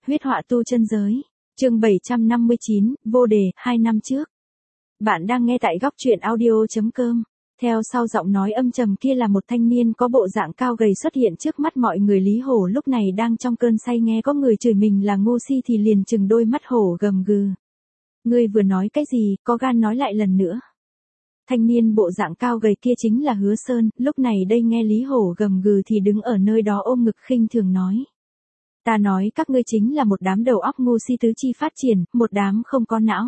Huyết họa tu chân giới. Chương 759, vô đề, 2 năm trước. Bạn đang nghe tại góc truyện audio.com. Theo sau giọng nói âm trầm kia là một thanh niên có bộ dạng cao gầy xuất hiện trước mắt mọi người. Lý Hổ lúc này đang trong cơn say, nghe có người chửi mình là ngu si thì liền trừng đôi mắt hổ gầm gừ. Ngươi vừa nói cái gì, có gan nói lại lần nữa. Thanh niên bộ dạng cao gầy kia chính là Hứa Sơn, lúc này đây nghe Lý Hổ gầm gừ thì đứng ở nơi đó ôm ngực khinh thường nói. Ta nói các ngươi chính là một đám đầu óc ngu si tứ chi phát triển, một đám không có não.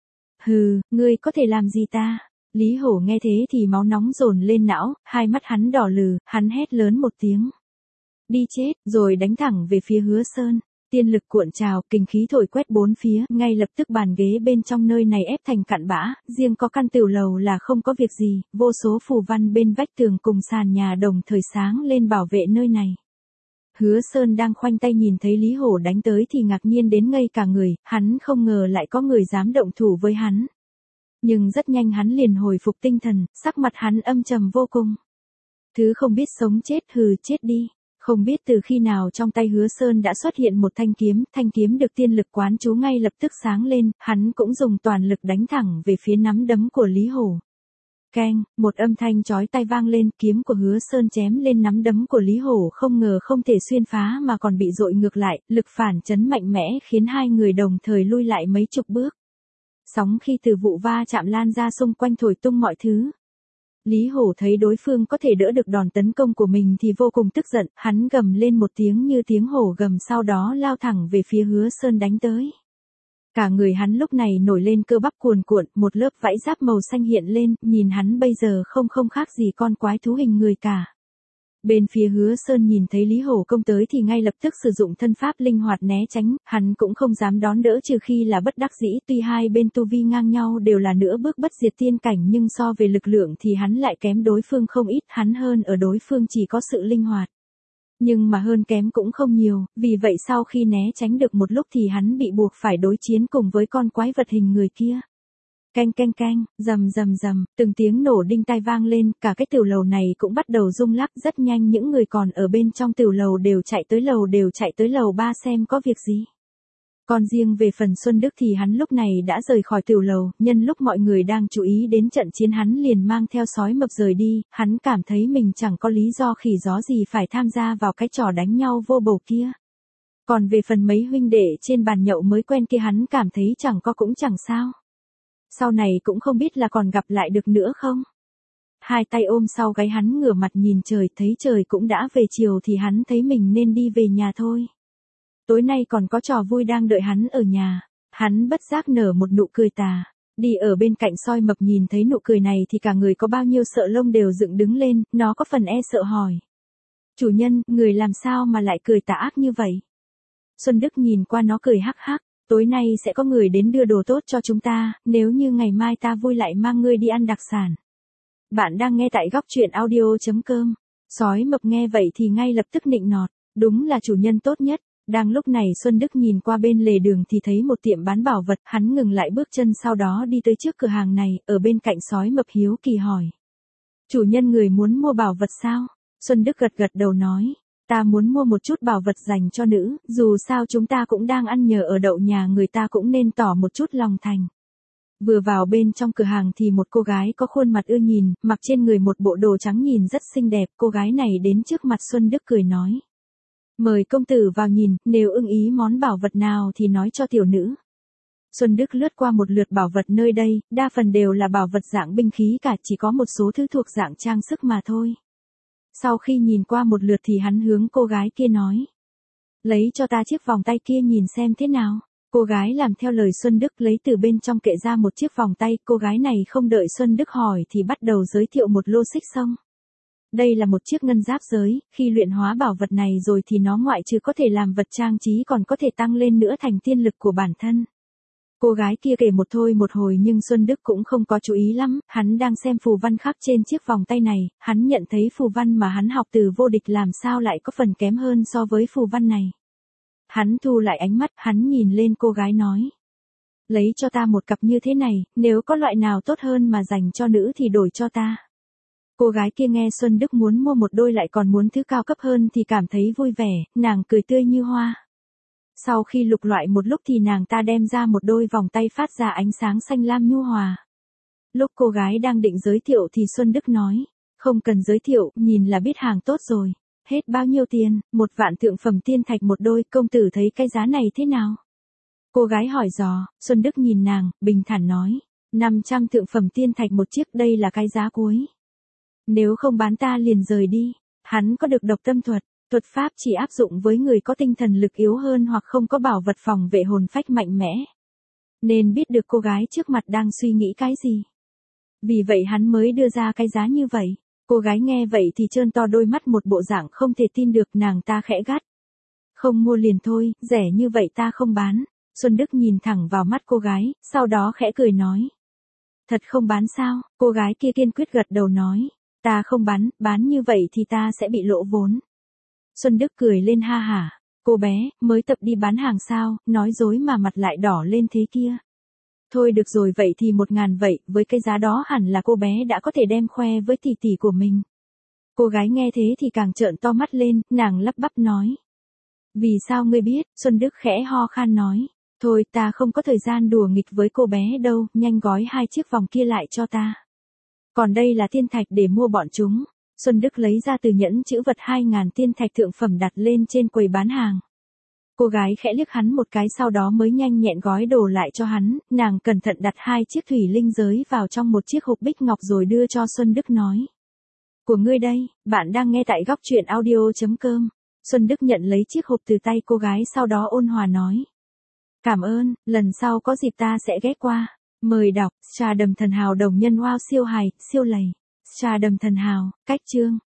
Hừ, ngươi có thể làm gì ta? Lý Hổ nghe thế thì máu nóng dồn lên não, hai mắt hắn đỏ lừ, hắn hét lớn một tiếng. Đi chết, rồi đánh thẳng về phía Hứa Sơn. Tiên lực cuộn trào, kinh khí thổi quét bốn phía, ngay lập tức bàn ghế bên trong nơi này ép thành cặn bã, riêng có căn tiểu lầu là không có việc gì, vô số phù văn bên vách tường cùng sàn nhà đồng thời sáng lên bảo vệ nơi này. Hứa Sơn đang khoanh tay nhìn thấy Lý Hổ đánh tới thì ngạc nhiên đến ngây cả người, hắn không ngờ lại có người dám động thủ với hắn. Nhưng rất nhanh hắn liền hồi phục tinh thần, sắc mặt hắn âm trầm vô cùng. Thứ không biết sống chết, hừ, chết đi. Không biết từ khi nào trong tay Hứa Sơn đã xuất hiện một thanh kiếm được tiên lực quán chú ngay lập tức sáng lên, hắn cũng dùng toàn lực đánh thẳng về phía nắm đấm của Lý Hổ. Keng, một âm thanh chói tai vang lên, kiếm của Hứa Sơn chém lên nắm đấm của Lý Hổ không ngờ không thể xuyên phá mà còn bị dội ngược lại, lực phản chấn mạnh mẽ khiến hai người đồng thời lui lại mấy chục bước. Sóng khi từ vụ va chạm lan ra xung quanh thổi tung mọi thứ. Lý Hổ thấy đối phương có thể đỡ được đòn tấn công của mình thì vô cùng tức giận, hắn gầm lên một tiếng như tiếng hổ gầm sau đó lao thẳng về phía Hứa Sơn đánh tới. Cả người hắn lúc này nổi lên cơ bắp cuồn cuộn, một lớp vảy giáp màu xanh hiện lên, nhìn hắn bây giờ không khác gì con quái thú hình người cả. Bên phía Hứa Sơn nhìn thấy Lý Hổ công tới thì ngay lập tức sử dụng thân pháp linh hoạt né tránh, hắn cũng không dám đón đỡ trừ khi là bất đắc dĩ, tuy hai bên tu vi ngang nhau đều là nửa bước bất diệt tiên cảnh nhưng so về lực lượng thì hắn lại kém đối phương không ít, hắn hơn ở đối phương chỉ có sự linh hoạt. Nhưng mà hơn kém cũng không nhiều, vì vậy sau khi né tránh được một lúc thì hắn bị buộc phải đối chiến cùng với con quái vật hình người kia. Canh canh canh, rầm rầm rầm, từng tiếng nổ đinh tai vang lên, cả cái tiểu lầu này cũng bắt đầu rung lắc, rất nhanh những người còn ở bên trong tiểu lầu đều chạy tới lầu 3 xem có việc gì. Còn riêng về phần Xuân Đức thì hắn lúc này đã rời khỏi tiểu lầu, nhân lúc mọi người đang chú ý đến trận chiến hắn liền mang theo sói mập rời đi, hắn cảm thấy mình chẳng có lý do khỉ gió gì phải tham gia vào cái trò đánh nhau vô bổ kia. Còn về phần mấy huynh đệ trên bàn nhậu mới quen kia hắn cảm thấy chẳng có cũng chẳng sao. Sau này cũng không biết là còn gặp lại được nữa không. Hai tay ôm sau gáy hắn ngửa mặt nhìn trời, thấy trời cũng đã về chiều thì hắn thấy mình nên đi về nhà thôi. Tối nay còn có trò vui đang đợi hắn ở nhà. Hắn bất giác nở một nụ cười tà. Đi ở bên cạnh soi mập nhìn thấy nụ cười này thì cả người có bao nhiêu sợ lông đều dựng đứng lên, nó có phần e sợ hỏi. Chủ nhân, người làm sao mà lại cười tà ác như vậy? Xuân Đức nhìn qua nó cười hắc hắc. Tối nay sẽ có người đến đưa đồ tốt cho chúng ta, nếu như ngày mai ta vui lại mang ngươi đi ăn đặc sản. Bạn đang nghe tại góc truyện audio.com. Sói mập nghe vậy thì ngay lập tức nịnh nọt, đúng là chủ nhân tốt nhất. Đang lúc này Xuân Đức nhìn qua bên lề đường thì thấy một tiệm bán bảo vật, hắn ngừng lại bước chân sau đó đi tới trước cửa hàng này, ở bên cạnh sói mập hiếu kỳ hỏi. Chủ nhân người muốn mua bảo vật sao? Xuân Đức gật gật đầu nói. Ta muốn mua một chút bảo vật dành cho nữ, dù sao chúng ta cũng đang ăn nhờ ở đậu nhà người ta cũng nên tỏ một chút lòng thành. Vừa vào bên trong cửa hàng thì một cô gái có khuôn mặt ưa nhìn, mặc trên người một bộ đồ trắng nhìn rất xinh đẹp, cô gái này đến trước mặt Xuân Đức cười nói. Mời công tử vào nhìn, nếu ưng ý món bảo vật nào thì nói cho tiểu nữ. Xuân Đức lướt qua một lượt bảo vật nơi đây, đa phần đều là bảo vật dạng binh khí cả, chỉ có một số thứ thuộc dạng trang sức mà thôi. Sau khi nhìn qua một lượt thì hắn hướng cô gái kia nói. Lấy cho ta chiếc vòng tay kia nhìn xem thế nào. Cô gái làm theo lời Xuân Đức lấy từ bên trong kệ ra một chiếc vòng tay. Cô gái này không đợi Xuân Đức hỏi thì bắt đầu giới thiệu một lô xích xong. Đây là một chiếc ngân giáp giới, khi luyện hóa bảo vật này rồi thì nó ngoại trừ có thể làm vật trang trí còn có thể tăng lên nữa thành tiên lực của bản thân. Cô gái kia kể một thôi một hồi nhưng Xuân Đức cũng không có chú ý lắm, hắn đang xem phù văn khắc trên chiếc vòng tay này, hắn nhận thấy phù văn mà hắn học từ vô địch làm sao lại có phần kém hơn so với phù văn này. Hắn thu lại ánh mắt, hắn nhìn lên cô gái nói. Lấy cho ta một cặp như thế này, nếu có loại nào tốt hơn mà dành cho nữ thì đổi cho ta. Cô gái kia nghe Xuân Đức muốn mua một đôi lại còn muốn thứ cao cấp hơn thì cảm thấy vui vẻ, nàng cười tươi như hoa. Sau khi lục loại một lúc thì nàng ta đem ra một đôi vòng tay phát ra ánh sáng xanh lam nhu hòa. Lúc cô gái đang định giới thiệu thì Xuân Đức nói, không cần giới thiệu, nhìn là biết hàng tốt rồi. Hết bao nhiêu tiền? 1 vạn thượng phẩm tiên thạch một đôi, công tử thấy cái giá này thế nào? Cô gái hỏi dò, Xuân Đức nhìn nàng, bình thản nói, 500 thượng phẩm tiên thạch một chiếc, đây là cái giá cuối. Nếu không bán ta liền rời đi. Hắn có được độc tâm thuật, thuật pháp chỉ áp dụng với người có tinh thần lực yếu hơn hoặc không có bảo vật phòng vệ hồn phách mạnh mẽ. Nên biết được cô gái trước mặt đang suy nghĩ cái gì. Vì vậy hắn mới đưa ra cái giá như vậy. Cô gái nghe vậy thì trơn to đôi mắt một bộ dạng không thể tin được, nàng ta khẽ gắt. Không mua liền thôi, rẻ như vậy ta không bán. Xuân Đức nhìn thẳng vào mắt cô gái, sau đó khẽ cười nói. Thật không bán sao? Cô gái kia kiên quyết gật đầu nói. Ta không bán như vậy thì ta sẽ bị lỗ vốn. Xuân Đức cười lên ha hả. Cô bé, mới tập đi bán hàng sao, nói dối mà mặt lại đỏ lên thế kia. Thôi được rồi, vậy thì 1.000 vậy, với cái giá đó hẳn là cô bé đã có thể đem khoe với tỷ tỷ của mình. Cô gái nghe thế thì càng trợn to mắt lên, nàng lắp bắp nói. Vì sao ngươi biết? Xuân Đức khẽ ho khan nói. Thôi ta không có thời gian đùa nghịch với cô bé đâu, nhanh gói 2 chiếc vòng kia lại cho ta. Còn đây là tiên thạch để mua bọn chúng. Xuân Đức lấy ra từ nhẫn chữ vật 2.000 tiên thạch thượng phẩm đặt lên trên quầy bán hàng. Cô gái khẽ liếc hắn một cái sau đó mới nhanh nhẹn gói đồ lại cho hắn, nàng cẩn thận đặt 2 chiếc thủy linh giới vào trong một chiếc hộp bích ngọc rồi đưa cho Xuân Đức nói. Của ngươi đây, bạn đang nghe tại góc truyện audio.com. Xuân Đức nhận lấy chiếc hộp từ tay cô gái sau đó ôn hòa nói. Cảm ơn, lần sau có dịp ta sẽ ghé qua. Mời đọc, Trà Đầm Thần Hào đồng nhân wow siêu hài, siêu lầy. Trà Đầm Thần Hào, cách chương.